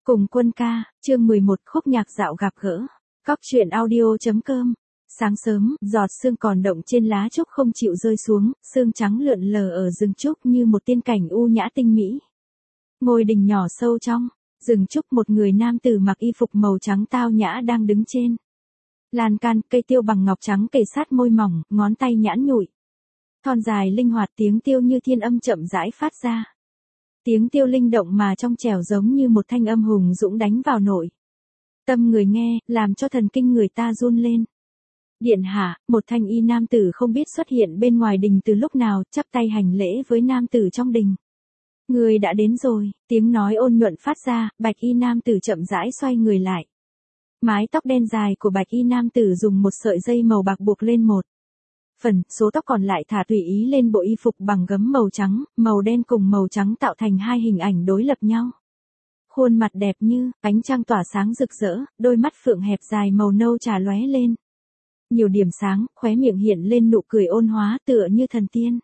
Cùng quân ca, chương 11 khúc nhạc dạo gặp gỡ. Cóc truyện audio.com. Sáng sớm, giọt sương còn động trên lá trúc không chịu rơi xuống, sương trắng lượn lờ ở rừng trúc như một tiên cảnh u nhã tinh mỹ. Ngôi đình nhỏ sâu trong rừng trúc, một người nam tử mặc y phục màu trắng tao nhã đang đứng trên lan can. Cây tiêu bằng ngọc trắng kề sát môi mỏng, ngón tay nhẵn nhụi. Thon dài linh hoạt, tiếng tiêu như thiên âm chậm rãi phát ra. Tiếng tiêu linh động mà trong trẻo, giống như một thanh âm hùng dũng đánh vào nội tâm người nghe, làm cho thần kinh người ta run lên. Điện hạ, một thanh y nam tử không biết xuất hiện bên ngoài đình từ lúc nào, chắp tay hành lễ với nam tử trong đình. Người đã đến rồi, tiếng nói ôn nhuận phát ra. Bạch y nam tử chậm rãi xoay người lại. Mái tóc đen dài của bạch y nam tử dùng một sợi dây màu bạc buộc lên một phần, số tóc còn lại thả tùy ý lên bộ y phục bằng gấm màu trắng. Màu đen cùng màu trắng tạo thành hai hình ảnh đối lập nhau. Khuôn mặt đẹp như ánh trăng tỏa sáng rực rỡ, đôi mắt phượng hẹp dài màu nâu trà lóe lên nhiều điểm sáng, khóe miệng hiện lên nụ cười ôn hóa tựa như thần tiên.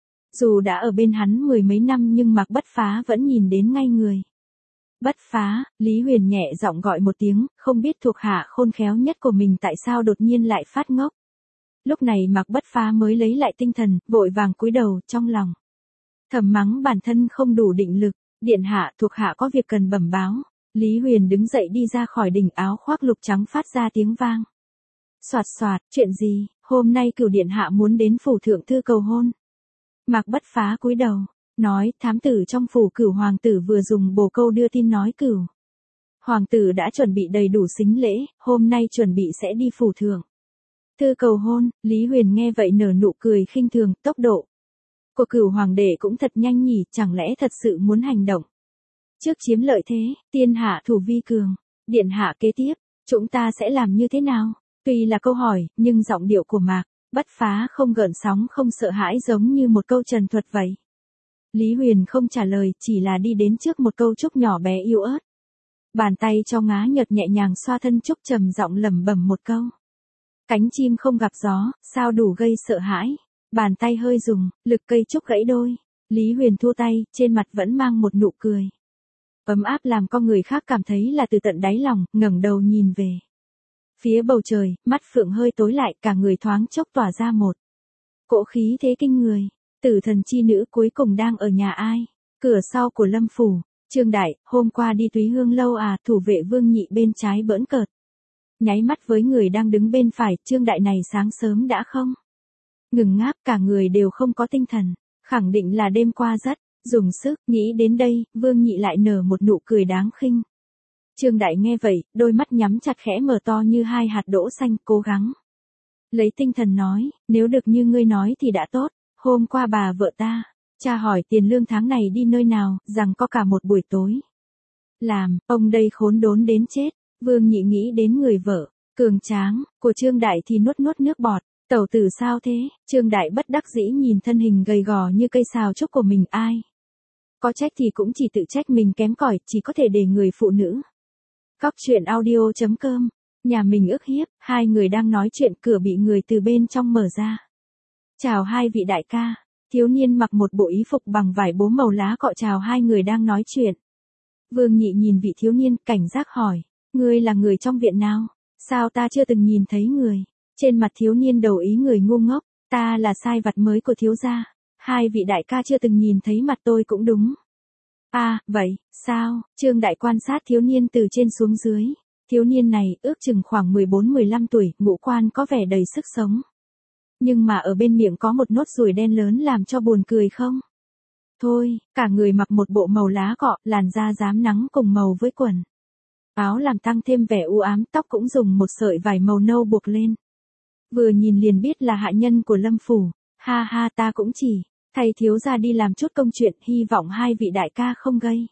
Dù đã ở bên hắn mười mấy năm nhưng Mạc Bất Phá vẫn nhìn đến ngay người. Bất Phá, Lý Huyền nhẹ giọng gọi một tiếng, không biết thuộc hạ khôn khéo nhất của mình tại sao đột nhiên lại phát ngốc. Lúc này Mạc Bất Phá mới lấy lại tinh thần, vội vàng cúi đầu, trong lòng thầm mắng bản thân không đủ định lực. Điện hạ, thuộc hạ có việc cần bẩm báo. Lý Huyền đứng dậy đi ra khỏi đình, áo khoác lục trắng phát ra tiếng vang. Soạt soạt, chuyện gì? Hôm nay Cửu điện hạ muốn đến phủ thượng thư cầu hôn. Mạc Bất Phá cúi đầu, nói, thám tử trong phủ Cửu hoàng tử vừa dùng bồ câu đưa tin nói Cửu hoàng tử đã chuẩn bị đầy đủ sính lễ, hôm nay chuẩn bị sẽ đi phủ thượng thư cầu hôn. Lý Huyền nghe vậy nở nụ cười khinh thường, tốc độ của Cửu hoàng đệ cũng thật nhanh nhỉ, chẳng lẽ thật sự muốn hành động trước chiếm lợi thế? Tiên hạ thủ vi cường, điện hạ kế tiếp, chúng ta sẽ làm như thế nào? Tuy là câu hỏi, nhưng giọng điệu của Mạc Bất Phá không gợn sóng, không sợ hãi, giống như một câu trần thuật vậy. Lý Huyền không trả lời, chỉ là đi đến trước một câu trúc nhỏ bé yếu ớt. Bàn tay cho ngá nhợt nhẹ nhàng xoa thân trúc, trầm giọng lẩm bẩm một câu. Cánh chim không gặp gió, sao đủ gây sợ hãi. Bàn tay hơi dùng, lực cây trúc gãy đôi. Lý Huyền thua tay, trên mặt vẫn mang một nụ cười ấm áp làm con người khác cảm thấy là từ tận đáy lòng. Ngẩng đầu nhìn về phía bầu trời, mắt phượng hơi tối lại, cả người thoáng chốc tỏa ra một cỗ khí thế kinh người. Tử thần chi nữ cuối cùng đang ở nhà ai? Cửa sau của Lâm phủ. Trương Đại, hôm qua đi Túy Hương lâu à? Thủ vệ Vương Nhị bên trái bỡn cợt nháy mắt với người đang đứng bên phải. Trương Đại này sáng sớm đã không ngừng ngáp, cả người đều không có tinh thần, khẳng định là đêm qua rất dùng sức. Nghĩ đến đây, Vương Nhị lại nở một nụ cười đáng khinh. Trương Đại nghe vậy, đôi mắt nhắm chặt khẽ mở to như hai hạt đỗ xanh, cố gắng lấy tinh thần nói, nếu được như ngươi nói thì đã tốt. Hôm qua bà vợ ta cha hỏi tiền lương tháng này đi nơi nào, rằng có cả một buổi tối làm, ông đây khốn đốn đến chết. Vương Nhị nghĩ đến người vợ cường tráng của Trương Đại thì nuốt nuốt nước bọt. Tẩu tử sao thế? Trương Đại bất đắc dĩ nhìn thân hình gầy gò như cây sào trúc của mình. Ai có trách thì cũng chỉ tự trách mình kém cỏi, chỉ có thể để người phụ nữ. Cóc truyện audio.com. Nhà mình ức hiếp, hai người đang nói chuyện, cửa bị người từ bên trong mở ra. Chào hai vị đại ca. Thiếu niên mặc một bộ y phục bằng vải bố màu lá cọ chào hai người đang nói chuyện. Vương Nhị nhìn vị thiếu niên, cảnh giác hỏi, ngươi là người trong viện nào? Sao ta chưa từng nhìn thấy người? Trên mặt thiếu niên đầu ý người ngu ngốc, ta là sai vặt mới của thiếu gia. Hai vị đại ca chưa từng nhìn thấy mặt tôi cũng đúng. À, vậy, sao? Trương Đại quan sát thiếu niên từ trên xuống dưới. Thiếu niên này, ước chừng khoảng 14-15 tuổi, ngũ quan có vẻ đầy sức sống. Nhưng mà ở bên miệng có một nốt ruồi đen lớn làm cho buồn cười không? Thôi, cả người mặc một bộ màu lá cọ, làn da rám nắng cùng màu với quần áo làm tăng thêm vẻ u ám, tóc cũng dùng một sợi vải màu nâu buộc lên. Vừa nhìn liền biết là hạ nhân của Lâm phủ. Ha ha, ta cũng chỉ thầy thiếu gia đi làm chút công chuyện, hy vọng hai vị đại ca không gây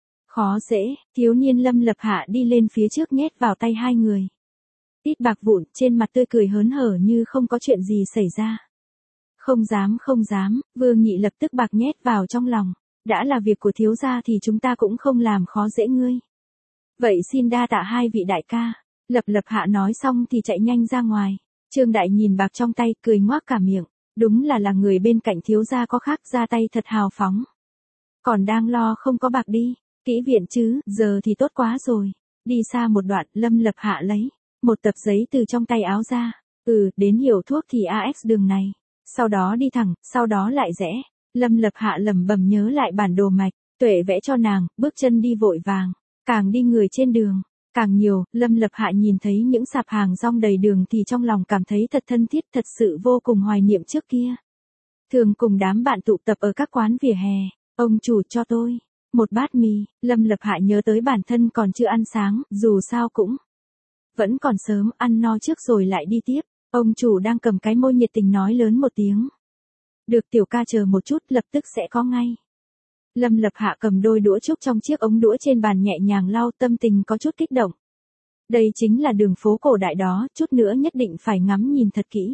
khó dễ. Thiếu niên Lâm Lập Hạ đi lên phía trước nhét vào tay hai người ít bạc vụn, trên mặt tươi cười hớn hở như không có chuyện gì xảy ra. Không dám không dám. Vương Nhị lập tức bạc nhét vào trong lòng. Đã là việc của thiếu gia thì chúng ta cũng không làm khó dễ ngươi. Vậy xin đa tạ hai vị đại ca. Lập Hạ nói xong thì chạy nhanh ra ngoài. Trương Đại nhìn bạc trong tay, cười ngoác cả miệng. Đúng là người bên cạnh thiếu gia có khác, ra tay thật hào phóng. Còn đang lo không có bạc đi. Kỹ viện chứ, giờ thì tốt quá rồi. Đi xa một đoạn, Lâm Lập Hạ lấy một tập giấy từ trong tay áo ra. Đến hiệu thuốc thì AX đường này. Sau đó đi thẳng, sau đó lại rẽ. Lâm Lập Hạ lẩm bẩm nhớ lại bản đồ mạch, Tuệ vẽ cho nàng, bước chân đi vội vàng. Càng đi người trên đường, càng nhiều, Lâm Lập Hạ nhìn thấy những sạp hàng rong đầy đường thì trong lòng cảm thấy thật thân thiết, thật sự vô cùng hoài niệm trước kia. Thường cùng đám bạn tụ tập ở các quán vỉa hè, ông chủ cho tôi một bát mì, Lâm Lập Hạ nhớ tới bản thân còn chưa ăn sáng, dù sao cũng vẫn còn sớm, ăn no trước rồi lại đi tiếp. Ông chủ đang cầm cái môi nhiệt tình nói lớn một tiếng. Được tiểu ca chờ một chút, lập tức sẽ có ngay. Lâm Lập Hạ cầm đôi đũa trúc trong chiếc ống đũa trên bàn nhẹ nhàng lau, tâm tình có chút kích động. Đây chính là đường phố cổ đại đó, chút nữa nhất định phải ngắm nhìn thật kỹ.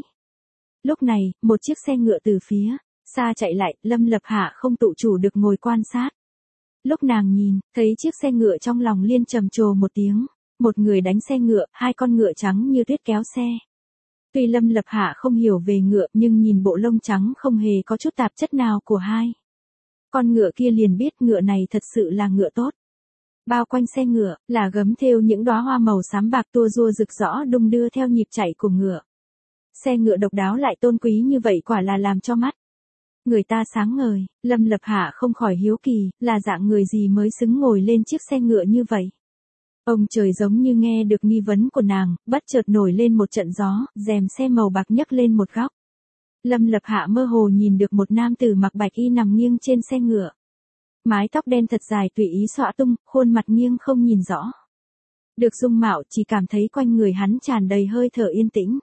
Lúc này, một chiếc xe ngựa từ phía xa chạy lại, Lâm Lập Hạ không tự chủ được ngồi quan sát. Lúc nàng nhìn, thấy chiếc xe ngựa trong lòng liên trầm trồ một tiếng. Một người đánh xe ngựa, hai con ngựa trắng như tuyết kéo xe. Tuy Lâm Lập Hạ không hiểu về ngựa nhưng nhìn bộ lông trắng không hề có chút tạp chất nào của hai con ngựa kia liền biết ngựa này thật sự là ngựa tốt. Bao quanh xe ngựa là gấm thêu những đóa hoa màu xám bạc tua rua rực rõ đung đưa theo nhịp chạy của ngựa. Xe ngựa độc đáo lại tôn quý như vậy quả là làm cho mắt người ta sáng ngời. Lâm Lập Hạ không khỏi hiếu kỳ, là dạng người gì mới xứng ngồi lên chiếc xe ngựa như vậy. Ông trời giống như nghe được nghi vấn của nàng, bất chợt nổi lên một trận gió, rèm xe màu bạc nhấc lên một góc. Lâm Lập Hạ mơ hồ nhìn được một nam tử mặc bạch y nằm nghiêng trên xe ngựa. Mái tóc đen thật dài tùy ý xõa tung, khuôn mặt nghiêng không nhìn rõ. Được dung mạo chỉ cảm thấy quanh người hắn tràn đầy hơi thở yên tĩnh.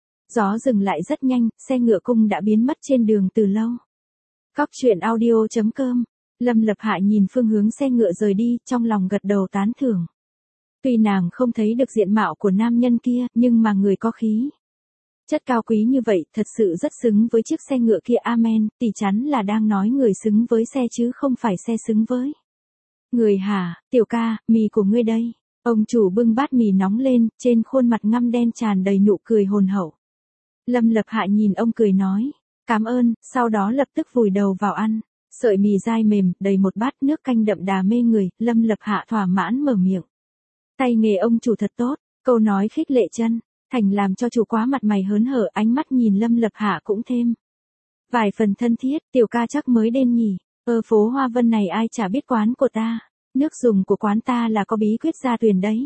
Gió dừng lại rất nhanh, xe ngựa cung đã biến mất trên đường từ lâu. Cóc truyện audio.com. Lâm Lập Hạ nhìn phương hướng xe ngựa rời đi, trong lòng gật đầu tán thưởng. Tuy nàng không thấy được diện mạo của nam nhân kia, nhưng mà người có khí chất cao quý như vậy, thật sự rất xứng với chiếc xe ngựa kia. Amen, tỷ chắn là đang nói người xứng với xe chứ không phải xe xứng với người hả. Tiểu ca, mì của ngươi đây. Ông chủ bưng bát mì nóng lên, trên khuôn mặt ngăm đen tràn đầy nụ cười hồn hậu. Lâm Lập Hạ nhìn ông cười nói, cảm ơn, sau đó lập tức vùi đầu vào ăn. Sợi mì dai mềm, đầy một bát nước canh đậm đà mê người, Lâm Lập Hạ thỏa mãn mở miệng. Tay nghề ông chủ thật tốt, câu nói khích lệ chân thành làm cho chủ quá mặt mày hớn hở, ánh mắt nhìn Lâm Lập Hạ cũng thêm vài phần thân thiết. Tiểu ca chắc mới đến nhỉ, phố Hoa Vân này ai chả biết quán của ta, nước dùng của quán ta là có bí quyết gia truyền đấy.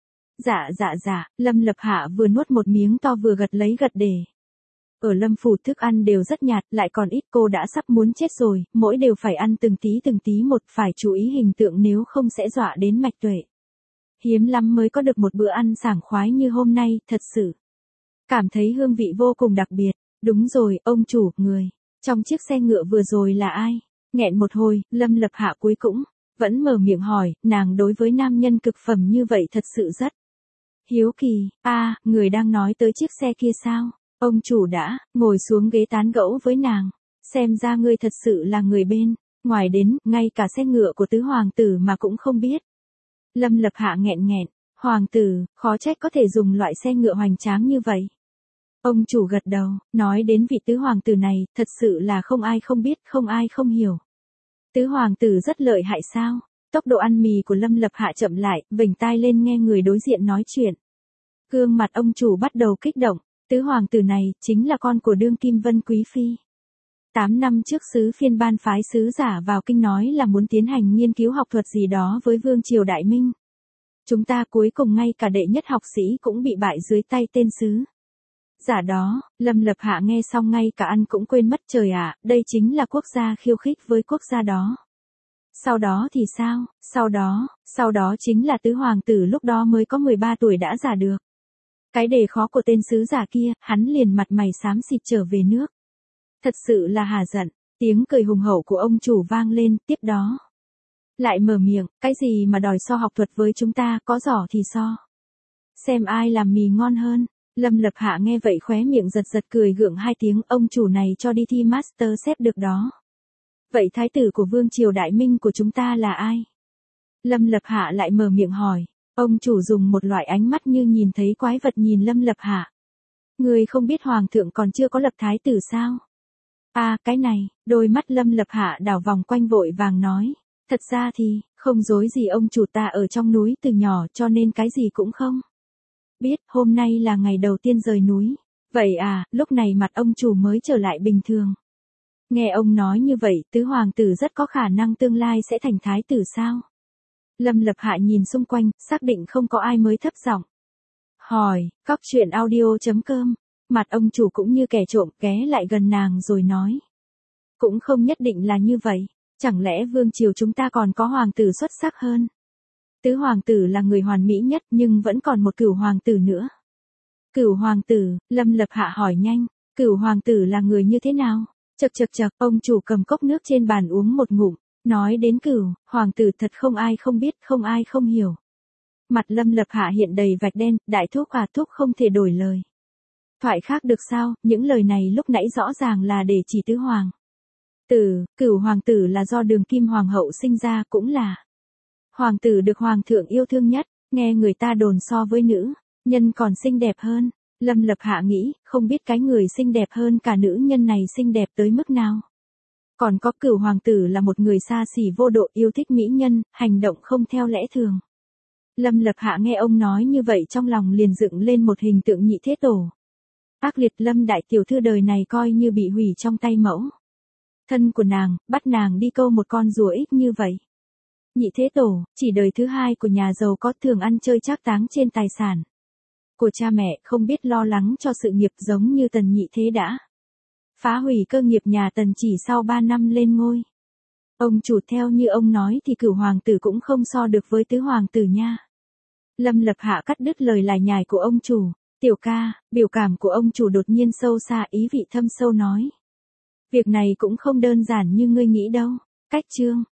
Dạ, Lâm Lập Hạ vừa nuốt một miếng to vừa gật lấy gật để. Ở Lâm phủ thức ăn đều rất nhạt, lại còn ít, cô đã sắp muốn chết rồi, mỗi đều phải ăn từng tí một, phải chú ý hình tượng nếu không sẽ dọa đến mạch tuệ. Hiếm lắm mới có được một bữa ăn sảng khoái như hôm nay, thật sự cảm thấy hương vị vô cùng đặc biệt. Đúng rồi, ông chủ, người trong chiếc xe ngựa vừa rồi là ai? Nghẹn một hồi, Lâm Lập Hạ cuối cũng vẫn mở miệng hỏi, nàng đối với nam nhân cực phẩm như vậy thật sự rất hiếu kỳ. Người đang nói tới chiếc xe kia sao? Ông chủ đã ngồi xuống ghế tán gẫu với nàng. Xem ra ngươi thật sự là người bên ngoài đến, ngay cả xe ngựa của tứ hoàng tử mà cũng không biết. Lâm Lập Hạ nghẹn, hoàng tử, khó trách có thể dùng loại xe ngựa hoành tráng như vậy. Ông chủ gật đầu, nói đến vị tứ hoàng tử này, thật sự là không ai không biết, không ai không hiểu. Tứ hoàng tử rất lợi hại sao? Tốc độ ăn mì của Lâm Lập Hạ chậm lại, vểnh tai lên nghe người đối diện nói chuyện. Gương mặt ông chủ bắt đầu kích động, tứ hoàng tử này, chính là con của đương kim Vân Quý Phi. 8 năm trước sứ phiên ban phái sứ giả vào kinh nói là muốn tiến hành nghiên cứu học thuật gì đó với Vương Triều Đại Minh. Chúng ta cuối cùng ngay cả đệ nhất học sĩ cũng bị bại dưới tay tên sứ giả đó. Lâm Lập Hạ nghe xong ngay cả ăn cũng quên mất. Trời ạ, đây chính là quốc gia khiêu khích với quốc gia đó. Sau đó thì sao? Sau đó chính là tứ hoàng tử lúc đó mới có 13 tuổi đã giả được cái đề khó của tên sứ giả kia, hắn liền mặt mày xám xịt trở về nước. Thật sự là hà giận. Tiếng cười hùng hậu của ông chủ vang lên, tiếp đó lại mở miệng, cái gì mà đòi so học thuật với chúng ta, có giỏ thì so. Xem ai làm mì ngon hơn. Lâm Lập Hạ nghe vậy khóe miệng giật cười gượng hai tiếng, ông chủ này cho đi thi Master Chef được đó. Vậy thái tử của Vương Triều Đại Minh của chúng ta là ai? Lâm Lập Hạ lại mở miệng hỏi. Ông chủ dùng một loại ánh mắt như nhìn thấy quái vật nhìn Lâm Lập Hạ. Người không biết hoàng thượng còn chưa có lập thái tử sao? Cái này, đôi mắt Lâm Lập Hạ đảo vòng quanh vội vàng nói. Thật ra thì, không dối gì ông chủ ta ở trong núi từ nhỏ cho nên cái gì cũng không biết, hôm nay là ngày đầu tiên rời núi. Vậy à, lúc này mặt ông chủ mới trở lại bình thường. Nghe ông nói như vậy, tứ hoàng tử rất có khả năng tương lai sẽ thành thái tử sao? Lâm Lập Hạ nhìn xung quanh, xác định không có ai mới thấp giọng hỏi, cóc truyện audio.com. Mặt ông chủ cũng như kẻ trộm ghé lại gần nàng rồi nói. Cũng không nhất định là như vậy, chẳng lẽ vương triều chúng ta còn có hoàng tử xuất sắc hơn? Tứ hoàng tử là người hoàn mỹ nhất nhưng vẫn còn một cửu hoàng tử nữa. Cửu hoàng tử, Lâm Lập Hạ hỏi nhanh, cửu hoàng tử là người như thế nào? Chậc chậc chậc, ông chủ cầm cốc nước trên bàn uống một ngụm, nói đến cửu hoàng tử thật không ai không biết, không ai không hiểu. Mặt Lâm Lập Hạ hiện đầy vạch đen, đại thúc à, thúc không thể đổi lời. Thoại khác được sao, những lời này lúc nãy rõ ràng là để chỉ tứ hoàng tử, cửu hoàng tử là do Đường Kim hoàng hậu sinh ra, cũng là hoàng tử được hoàng thượng yêu thương nhất, nghe người ta đồn so với nữ nhân còn xinh đẹp hơn. Lâm Lập Hạ nghĩ, không biết cái người xinh đẹp hơn cả nữ nhân này xinh đẹp tới mức nào. Còn có cửu hoàng tử là một người xa xỉ vô độ, yêu thích mỹ nhân, hành động không theo lẽ thường. Lâm Lập Hạ nghe ông nói như vậy trong lòng liền dựng lên một hình tượng Nhị Thế Tổ. Ác liệt, Lâm đại tiểu thư đời này coi như bị hủy trong tay mẫu thân của nàng, bắt nàng đi câu một con rùa ích như vậy. Nhị Thế Tổ, chỉ đời thứ hai của nhà giàu có, thường ăn chơi trác táng trên tài sản của cha mẹ, không biết lo lắng cho sự nghiệp, giống như Tần Nhị Thế đã phá hủy cơ nghiệp nhà Tần chỉ sau 3 năm lên ngôi. Ông chủ, theo như ông nói thì cửu hoàng tử cũng không so được với tứ hoàng tử nha. Lâm Lập Hạ cắt đứt lời lải nhải của ông chủ. Tiểu ca, biểu cảm của ông chủ đột nhiên sâu xa, ý vị thâm sâu nói. Việc này cũng không đơn giản như ngươi nghĩ đâu. Cách chương